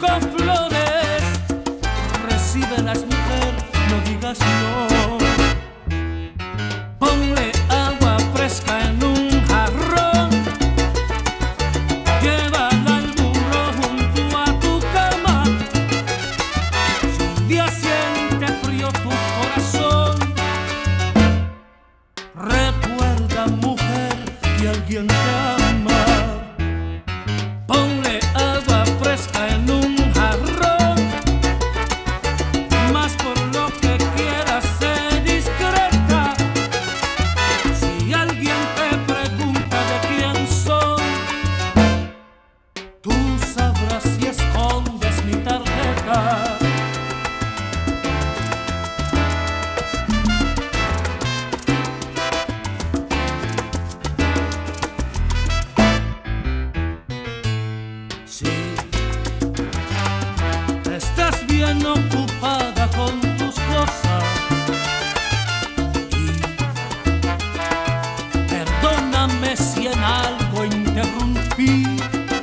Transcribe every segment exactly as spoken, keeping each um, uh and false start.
con flores, recíbelas, mujer, no digas no. Ponle agua fresca en un jarrón, llévala al burro junto a tu cama. Si un día siente frío tu corazón, recuerda, mujer, que alguien te ama. Ponle agua fresca en un jarrón, más por lo que quieras ser discreta. Si alguien te pregunta de quién soy, tú sabrás si escondes mi tarjeta. Si estás bien ocupada con tus cosas, y perdóname si en algo interrumpí,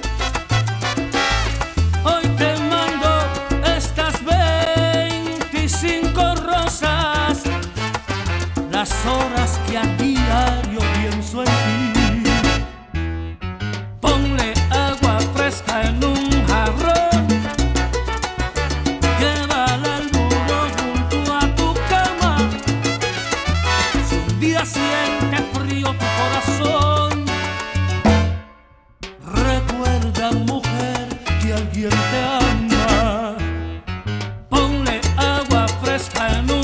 hoy te mando estas veinticinco rosas, las horas que a diario pienso en ti. Ponle agua fresca en un jarrón, llévala al burro junto a tu cama. Si un día sientes frío tu corazón, recuerda, mujer, que alguien te ama. Ponle agua fresca en un